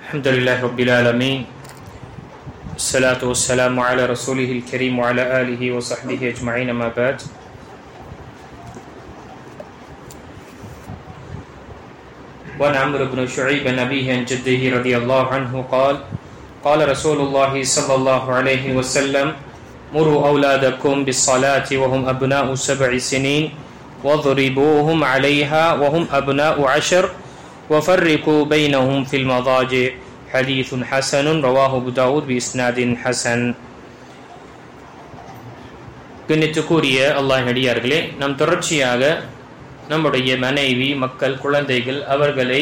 الحمد لله رب العالمين الصلاة والسلام على رسوله الكريم وعلى آله وصحبه أجمعين ما بعد وعن عمرو بن شعيب عن أبيه عن جده رضي الله عنه قال قال رسول الله صلى الله عليه وسلم مروا أولادكم بالصلاة وهم أبناء 7 سنين واضربوهم عليها وهم أبناء 10 وفرقوا بينهم في المضاجع حديث حسن رواه أبو داود بإسناد حسن. கண்ணியத்துக்குரிய அல்லாஹ் நடிகார்களே, நாம் தொடர்ச்சியாக நம்முடைய மனைவி, மக்கள், குழந்தைகள் அவர்களை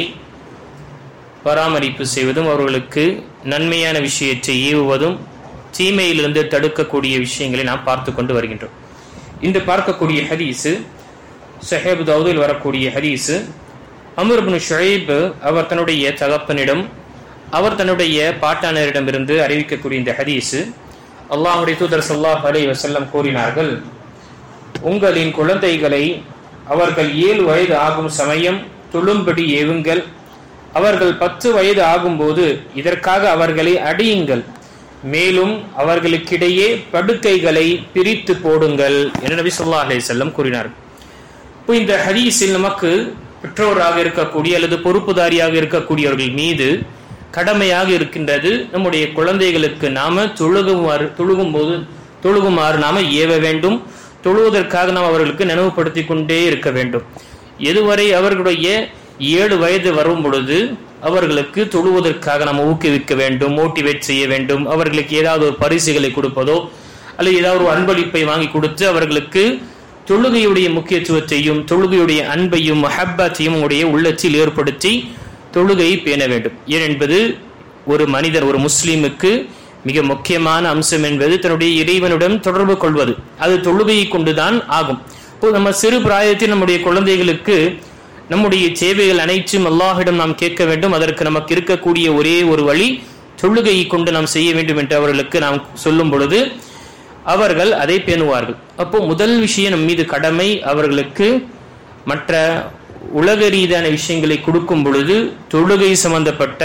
பராமரிப்பு செய்வதும் அவர்களுக்கு நன்மையான விஷயத்தை ஏவுவதும் தீமையிலிருந்து தடுக்கக்கூடிய விஷயங்களை நாம் பார்த்து கொண்டு வருகின்றோம். இன்று பார்க்கக்கூடிய ஹதீஸு சஹீஹ் அபூ தாவூதில் வரக்கூடிய ஹதீஸு அம்ர் இப்னு ஷுஐப் அவர் தன்னுடைய தகப்பனிடம் அவர் தன்னுடைய பாட்டானரிடமிருந்து அறிவிக்கக்கூடிய இந்த ஹதீஸு அல்லாஹ்வுடைய தூதர் ஸல்லல்லாஹு அலைஹி வஸல்லம் கூறினார்கள், உங்களின் குழந்தைகளை அவர்கள் 7 வயது ஆகும் சமயம் தொழும்படி ஏவுங்கள். அவர்கள் 10 வயது ஆகும்போது இதற்காக அவர்களை அடியுங்கள். மேலும் அவர்களுக்கிடையே படுக்கைகளை பிரித்து போடுங்கள் என நபி ஸல்லல்லாஹு அலைஹி வஸல்லம் கூறினார்கள். இப்போ இந்த ஹதீஸில் நமக்கு பெற்றோராக இருக்கக்கூடிய அல்லது பொறுப்புதாரியாக இருக்கக்கூடியவர்கள் மீது கடமையாக இருக்கின்றது, நம்முடைய குழந்தைகளுக்கு நாம தொழுகுமாறு நாம ஏவ வேண்டும். தொழுவதற்காக நாம் அவர்களுக்கு நினைவுபடுத்தி கொண்டே இருக்க வேண்டும். எதுவரை அவர்களுடைய 7 வயது வரும் பொழுது அவர்களுக்கு தொழுவதற்காக நாம் ஊக்குவிக்க வேண்டும், மோட்டிவேட் செய்ய வேண்டும். அவர்களுக்கு ஏதாவது ஒரு பரிசுகளை கொடுப்பதோ அல்லது ஏதாவது ஒரு அன்பளிப்பை வாங்கி கொடுத்து அவர்களுக்கு தொழுகையுடைய முக்கியத்துவத்தையும் தொழுகையுடைய அன்பையும் மஹப்பத்தையும் உடைய உள்ளத்தில் ஏற்படுத்தி தொழுகையை பேண வேண்டும். ஏன் என்பது ஒரு மனிதர், ஒரு முஸ்லீமுக்கு மிக முக்கியமான அம்சம் என்பது தன்னுடைய இறைவனுடன் தொடர்பு கொள்வது. அது தொழுகையை கொண்டுதான் ஆகும். இப்போ நம்ம சிறு பிராயத்தில் நம்முடைய குழந்தைகளுக்கு நம்முடைய சேவைகள் அனைத்தும் அல்லாஹ்விடம் நாம் கேட்க வேண்டும். அதற்கு நமக்கு இருக்கக்கூடிய ஒரே ஒரு வழி தொழுகையை கொண்டு நாம் செய்ய வேண்டும் என்று அவர்களுக்கு நாம் சொல்லும் பொழுது அவர்கள் அதை பேணுவார்கள். அப்போ முதல் விஷயம் நம் மீது கடமை, அவர்களுக்கு மற்ற உலக ரீதியான விஷயங்களை கொடுக்கும் பொழுது தொழுகை சம்பந்தப்பட்ட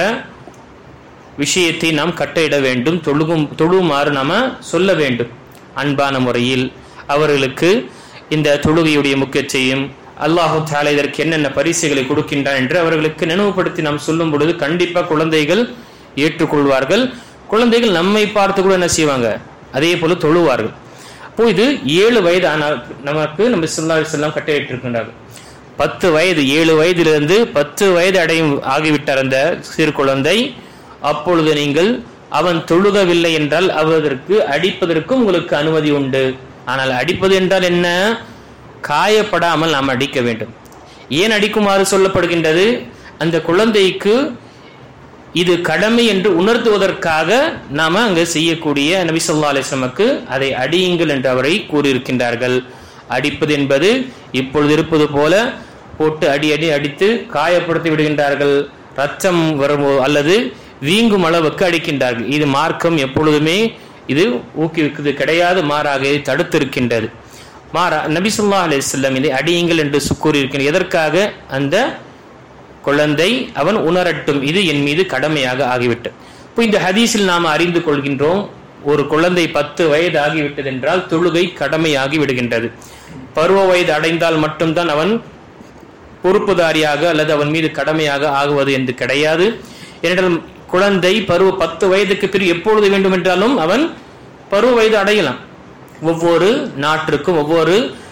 விஷயத்தை நாம் கட்டளையிட வேண்டும். தொழுமாறு நாம சொல்ல வேண்டும். அன்பான முறையில் அவர்களுக்கு இந்த தொழுகையுடைய முக்கியத்தையும் அல்லாஹு தஆலா இதற்கு என்னென்ன பரிசுகளை கொடுக்கின்றான் என்று அவர்களுக்கு நினைவுபடுத்தி நாம் சொல்லும் பொழுது கண்டிப்பா குழந்தைகள் ஏற்றுக்கொள்வார்கள். குழந்தைகள் நம்மை பார்த்து கூட என்ன செய்வாங்க, அதே போல தொழுவார்கள். அப்போ இது 7 வயது ஆனால் நமக்கு நம்ம ஸல்லல்லாஹு அலைஹி வஸல்லம் கட்டளையிட்டிருக்கின்றார்கள். 10 வயது, 7 வயதிலிருந்து 10 வயது அடையும் ஆகிவிட்டார் அந்த சிறு குழந்தை. அப்பொழுது நீங்கள் அவன் தொழுகவில்லை என்றால் அவருக்கு அடிப்பதற்கும் உங்களுக்கு அனுமதி உண்டு. ஆனால் அடிப்பது என்றால் என்ன, காயப்படாமல் நாம் அடிக்க வேண்டும். ஏன் அடிக்குமாறு சொல்லப்படுகின்றது, அந்த குழந்தைக்கு இது கடமை என்று உணர்த்துவதற்காக நாம அங்கு செய்யக்கூடிய நபி ஸல்லல்லாஹு அலைஹி வஸல்லமுக்கு அதை அடியுங்கள் என்று அவரை கூறியிருக்கின்றார்கள். அடிப்பது என்பது இப்பொழுது இருப்பது போல போட்டு அடித்து காயப்படுத்தி விடுகின்றார்கள், ரத்தம் வரும் அல்லது வீங்கும் அளவுக்கு அடிக்கின்றார்கள். இது மார்க்கம் எப்பொழுதுமே இது ஊக்குவிக்கிறது கிடையாது, மாறாக தடுத்திருக்கின்றது. நபி ஸல்லல்லாஹு அலைஹி வஸல்லம் இதை அடியுங்கள் என்று கூறியிருக்கின்ற எதற்காக, அந்த குழந்தை அவன் உணரட்டும், இது என் மீது கடமையாக ஆகிவிட்டது. இப்போ இந்த ஹதீஸில் நாம் அறிந்து கொள்கின்றோம், ஒரு குழந்தை 10 வயது ஆகிவிட்டது என்றால் தொழுகை கடமையாகி விடுகின்றது. பருவ வயது அடைந்தால் மட்டும்தான் அவன் பொறுப்புதாரியாக அல்லது அவன் மீது கடமையாக ஆகுவது என்று கிடையாது. ஏனென்றால் குழந்தை 10 வயதுக்கு பிறகு எப்பொழுது வேண்டும் என்றாலும் அவன் பருவ வயது அடையலாம். ஒவ்வொரு நாட்டிற்கும் ஒவ்வொரு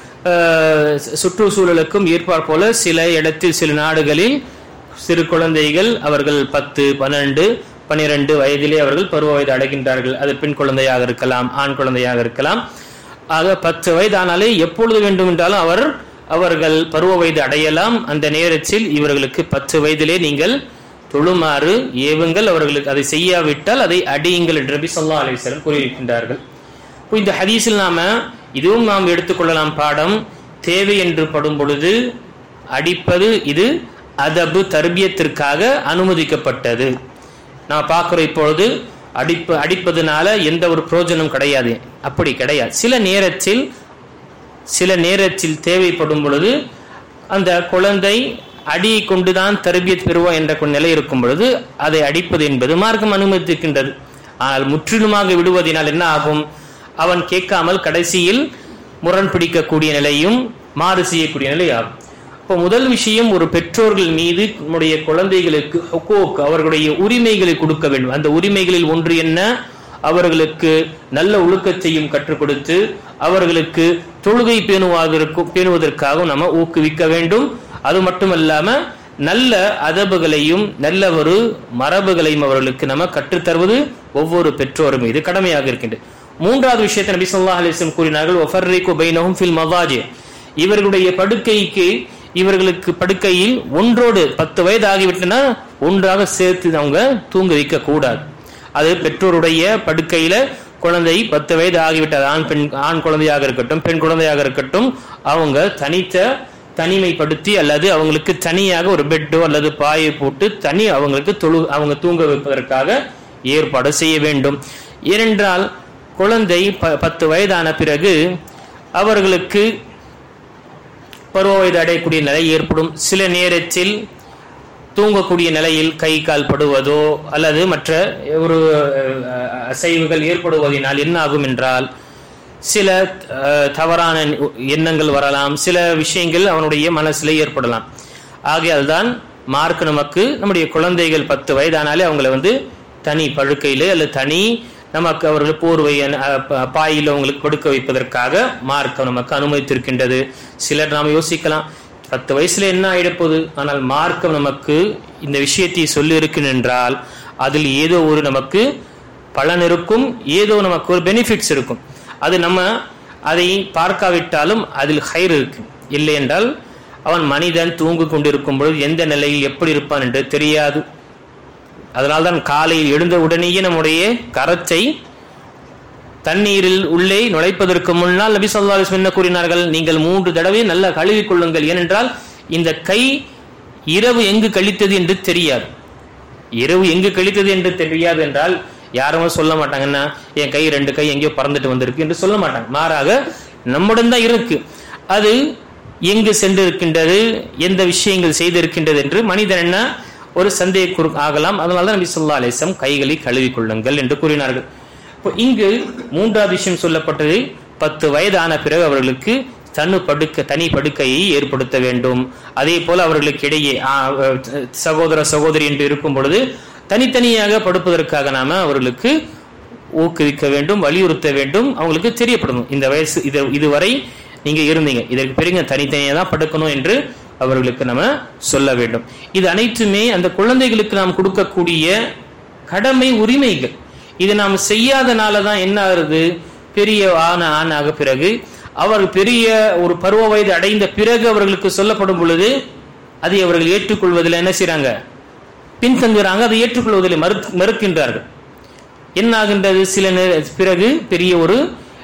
சுற்றுச்சூழலுக்கும் ஏற்பார் போல சில இடத்தில் சில நாடுகளில் சிறு குழந்தைகள் அவர்கள் 10, 12, 12 வயதிலே அவர்கள் பருவ வயது அடைகின்றார்கள். அது பெண் குழந்தையாக இருக்கலாம், ஆண் குழந்தையாக இருக்கலாம். ஆக 10 வயது ஆனாலே எப்பொழுது வேண்டும் என்றாலும் அவர்கள் பருவ வயது அடையலாம். அந்த நேரத்தில் இவர்களுக்கு 10 வயதிலே நீங்கள் தொழுமாறு ஏவுங்கள், அவர்களுக்கு அதை செய்யாவிட்டால் அதை அடியுங்கள் என்று நபி ஸல்லல்லாஹு அலைஹி வஸல்லம் கூறியிருக்கின்றார்கள். இப்போ இந்த ஹதீஸில் இதுவும் நாம் எடுத்துக்கொள்ளலாம் பாடம். தேவை என்று படும் பொழுது அடிப்பது இது அதபு தர்பியத்திற்காக அனுமதிக்கப்பட்டது. நான் பார்க்கிறோம் இப்பொழுது அடிப்பதனால எந்த ஒரு பிரயோஜனம் கிடையாது, அப்படி கிடையாது. சில நேரத்தில் தேவைப்படும் பொழுது அந்த குழந்தை அடியை கொண்டுதான் தர்பியத் பெறுவோம் என்ற நிலை இருக்கும் பொழுது அதை அடிப்பது என்பது மார்க்கம் அனுமதிக்கின்றது. ஆனால் முற்றிலுமாக விடுவதனால் என்ன ஆகும்? அவன் கேட்காமல் கடைசியில் முரண் பிடிக்கக்கூடிய நிலையும் மாறு செய்யக்கூடிய நிலை ஆகும். இப்போ முதல் விஷயம், ஒரு பெற்றோர்கள் மீது நம்முடைய குழந்தைகளுக்கு ஹுக்கூக், அவர்களுடைய உரிமைகளை கொடுக்க வேண்டும். அந்த உரிமைகளில் ஒன்று என்ன? அவர்களுக்கு நல்ல ஒழுக்கத்தையும் கற்றுக் கொடுத்து அவர்களுக்கு தொழுகை பேணுவதற்காக நம்ம ஊக்குவிக்க வேண்டும். அது மட்டுமல்லாம நல்ல அதபுகளையும் நல்ல ஒரு மரபுகளையும் அவர்களுக்கு நம்ம கற்றுத்தருவது ஒவ்வொரு பெற்றோர் மீது கடமையாக இருக்கின்றது. மூன்றாவது விஷயத்தை நபி ஸல்லல்லாஹு அலைஹி வஸல்லம் கூறினார்கள், வஃபர்ரிகு பைனஹும் ஃபில் மவாஜி. இவர்களுடைய இவர்களுக்கு படுக்கையில் ஒன்றோடு 10 வயது ஆகிவிட்டனா ஒன்றாக சேர்த்து அவங்க தூங்க வைக்க கூடாது. அது பெற்றோருடைய படுக்கையில குழந்தை 10 வயது ஆகிவிட்டது, ஆண் குழந்தையாக இருக்கட்டும் பெண் குழந்தையாக இருக்கட்டும், அவங்க தனிமைப்படுத்தி அல்லது அவங்களுக்கு தனியாக ஒரு பெட்டோ அல்லது பாயை போட்டு அவங்க தூங்க வைப்பதற்காக ஏற்பாடு செய்ய வேண்டும். ஏனென்றால் குழந்தை 10 வயதான பிறகு அவர்களுக்கு பருவ வயது அடையக்கூடிய நிலை ஏற்படும். சில நேரத்தில் தூங்கக்கூடிய நிலையில் கை கால் படுவதோ அல்லது மற்ற ஒரு அசைவுகள் ஏற்படுவதனால் என்ன ஆகும் என்றால் சில தவறான எண்ணங்கள் வரலாம், சில விஷயங்கள் அவனுடைய மனசில் ஏற்படலாம். ஆகையால் தான் மார்க் நமக்கு நம்முடைய குழந்தைகள் 10 வயதானாலே அவங்களை தனி படுக்கையிலே அல்லது தனி நமக்கு அவர்கள் போர்வை பாயில் அவங்களுக்கு கொடுக்க வைப்பதற்காக மார்க்கம் நமக்கு அனுமதித்திருக்கின்றது. சிலர் நாம் யோசிக்கலாம், 10 வயசுல என்ன ஆயிடப்போகுது? ஆனால் மார்க்கம் நமக்கு இந்த விஷயத்தை சொல்லி இருக்கிறது என்றால் அதில் ஏதோ ஒரு நமக்கு பலன் இருக்கும், ஏதோ நமக்கு ஒரு பெனிஃபிட்ஸ் இருக்கும். அது நம்ம அதை பார்க்காவிட்டாலும் அதில் ஹைர் இருக்கு. இல்லை என்றால் அவன் மனிதன் தூங்கு கொண்டிருக்கும் பொழுது எந்த நிலையில் எப்படி இருப்பான் என்று தெரியாது. அதனால்தான் காலையில் எழுந்த உடனேயே நம்முடைய கரத்தை தண்ணீரில் உள்ளே நுழைப்பதற்கு முன்னால் நபி ஸல்லல்லாஹு அலைஹி வஸல்லம் என்ன கூறினார்கள்? நீங்கள் 3 தடவை நல்லா கழுவிக் கொள்ளுங்கள். ஏனென்றால் இந்த கை இரவு எங்கு கழித்தது என்று தெரியாது. இரவு எங்கு கழித்தது என்று தெரியாது என்றால் யாரும் சொல்ல மாட்டாங்கன்னா என் கை 2 கை எங்கேயோ பறந்துட்டு வந்திருக்கு என்று சொல்ல மாட்டாங்க. மாறாக நம்முடன் தான் இருக்கு. அது எங்கு சென்றிருக்கின்றது, எந்த விஷயங்கள் செய்திருக்கின்றது என்று மனிதன் என்ன ஒரு சந்தேக ஆகலாம். அதனால்தான் நபி ஸல்லல்லாஹு அலைஹி வஸல்லம் கைகளை கழுவிக் கொள்ளுங்கள் என்று கூறினார்கள். இப்போ இங்கு மூன்றாவது விஷயம் சொல்லப்பட்டது, 10 வயதான பிறகு அவர்களுக்கு தனி படுக்கையை ஏற்படுத்த வேண்டும். அதே போல அவர்களுக்கு இடையே சகோதர சகோதரி என்று இருக்கும் பொழுது தனித்தனியாக படுப்பதற்காக நாம அவர்களுக்கு ஊக்குவிக்க வேண்டும், வலியுறுத்த வேண்டும், அவங்களுக்கு தெரியப்படணும். இந்த வயசு இதுவரை நீங்க இருந்தீங்க, இதற்கு பிறகு தனித்தனியாக தான் படுக்கணும் என்று அவர்களுக்கு நம்ம சொல்ல வேண்டும். இது அனைத்துமே அந்த குழந்தைகளுக்கு நாம் கொடுக்கக்கூடிய கடமை உரிமைகள். இது நாம் செய்யாதனால தான் என்ன ஆகுது? பெரிய ஆணாக பிறகு அவர் பெரிய ஒரு பருவ வயது அடைந்த பிறகு அவர்களுக்கு சொல்லப்படும் பொழுது அதை அவர்கள் ஏற்றுக்கொள்வதில் என்ன செய்யறாங்க? பின்தங்குறாங்க. அதை ஏற்றுக்கொள்வதில் மறுக்கின்றார்கள். என்ன ஆகின்றது? சில பிறகு பெரிய ஒரு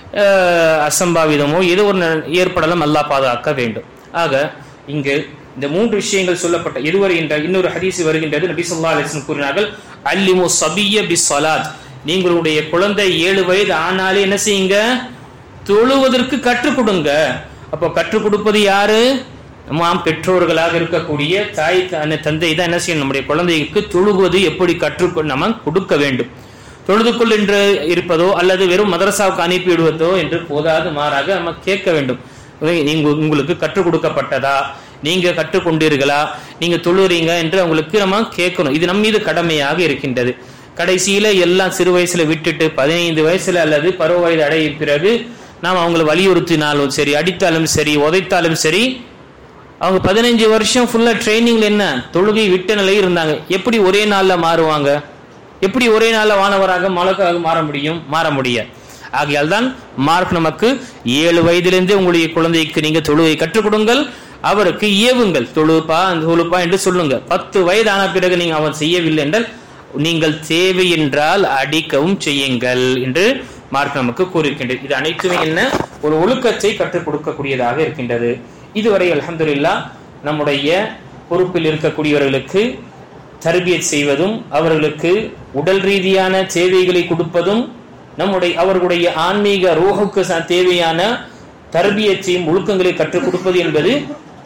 அசம்பாவிதமோ ஏதோ ஒரு ஏற்படலாம், அல்லாஹ் பாதுகாக்க வேண்டும். ஆக இங்கு இந்த 3 விஷயங்கள் சொல்லப்பட்ட இதுவரை இன்னொரு ஹதீஸ் வருகின்றது. நபி ஸல்லல்லாஹு அலைஹி வஸல்லம் கூறினார்கள், அல்லிமு ஸபிய்ய பிஸ்ஸலாத். நீங்களுடைய குழந்தை 7 வயது ஆனாலே என்ன செய்யுங்க? தொழுவதற்கு கற்றுக் கொடுங்க. அப்போ கற்றுக் கொடுப்பது யாரு? நாம் பெற்றோர்களாக இருக்கக்கூடிய தாய் தந்தை தான் என்ன செய்யணும்? நம்முடைய குழந்தைக்கு தொழுவது எப்படி நம்ம கொடுக்க வேண்டும். தொழுதுக்குள் என்று இருப்பதோ அல்லது வெறும் மதரசாவுக்கு அனுப்பிவிடுவதோ என்று போதாது, மாறாக நம்ம கேட்க வேண்டும். உங்களுக்கு கற்றுக் கொடுக்கப்பட்டதா, நீங்க கற்றுக்கொண்டீர்களா, நீங்க தொழுறீங்க என்று அவங்களுக்கு நம்ம கேட்கணும். இது நம் மீது கடமையாக இருக்கின்றது. கடைசியில எல்லாம் சிறு வயசுல விட்டுட்டு 15 வயசுல அல்லது பருவ வயது அடைய பிறகு நாம் அவங்களை வலியுறுத்தினாலும் சரி, அடித்தாலும் சரி, உதைத்தாலும் சரி, அவங்க 15 வருஷம் ஃபுல்லா ட்ரைனிங்ல என்ன தொழுகை விட்ட நிலையில் இருந்தாங்க. எப்படி ஒரே நாள்ல மாறுவாங்க? எப்படி ஒரே நாள்ல வானவராக மலக்காக மாற முடியாது. ஆகையால் தான் மார்க் நமக்கு 7 வயதிலிருந்து உங்களுடைய குழந்தைக்கு நீங்க தொழுகை கற்றுக் கொடுங்கள், அவருக்கு ஏவுங்கள், தொழுப்பா என்று சொல்லுங்க. 10 வயதான பிறகு நீங்க அவன் செய்யவில்லை என்றால் நீங்கள் தேவை என்றால் அடிக்கவும் செய்யுங்கள் என்று மார்க் நமக்கு கூறியிருக்கின்றது. இது அனைத்துமே என்ன ஒரு ஒழுக்கத்தை கற்றுக் கொடுக்கக்கூடியதாக இருக்கின்றது. இதுவரை அல்ஹம்துலில்லாஹ் நம்முடைய பொறுப்பில் இருக்கக்கூடியவர்களுக்கு தர்பியத் செய்வதும் அவர்களுக்கு உடல் ரீதியான தேவைகளை கொடுப்பதும் அவர்களுடைய ஆன்மீக ரூஹுக்கு தேவையான தர்பியத்தையும் ஒழுக்கங்களை கற்றுக் கொடுப்பது என்பது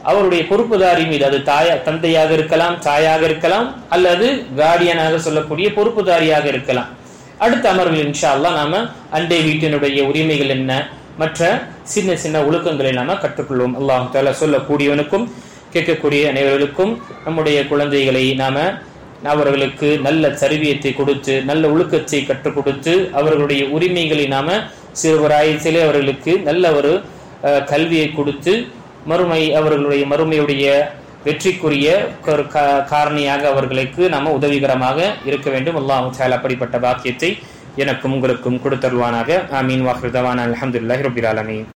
அவருடைய பொறுப்புதாரி மீது, அது தந்தையாக இருக்கலாம், தாயாக இருக்கலாம், அல்லது கார்டியனாக சொல்லக்கூடிய பொறுப்புதாரியாக இருக்கலாம். அடுத்த அமர்வில் இன்ஷா அல்லாஹ் நாம அண்டை வீட்டினுடைய உரிமைகள் என்ன, மற்ற சின்ன சின்ன ஒழுக்கங்களை நாம கற்றுக்கொள்வோம். அல்லாஹ் தஆலா சொல்லக்கூடியவனுக்கும் கேட்கக்கூடிய அனைவர்களுக்கும் நம்முடைய குழந்தைகளை நாம அவர்களுக்கு நல்ல தர்பியத்தை கொடுத்து, நல்ல ஒழுக்கத்தை கற்றுக் கொடுத்து, அவர்களுடைய உரிமைகளை நாம சிறுவராயத்திலே அவர்களுக்கு நல்ல ஒரு கல்வியை கொடுத்து, அவர்களுடைய மறுமையுடைய வெற்றிக்குரிய காரணியாக அவர்களுக்கு நாம உதவிகரமாக இருக்க வேண்டும். அல்லாஹ் தஆலா அப்படிப்பட்ட பாக்கியத்தை எனக்கும் உங்களுக்கும் கொடுத்தருவானாக. ஆமீன். வாஹிரு தவானா அல்ஹம்துலில்லாஹி ரப்பில் ஆலமீன்.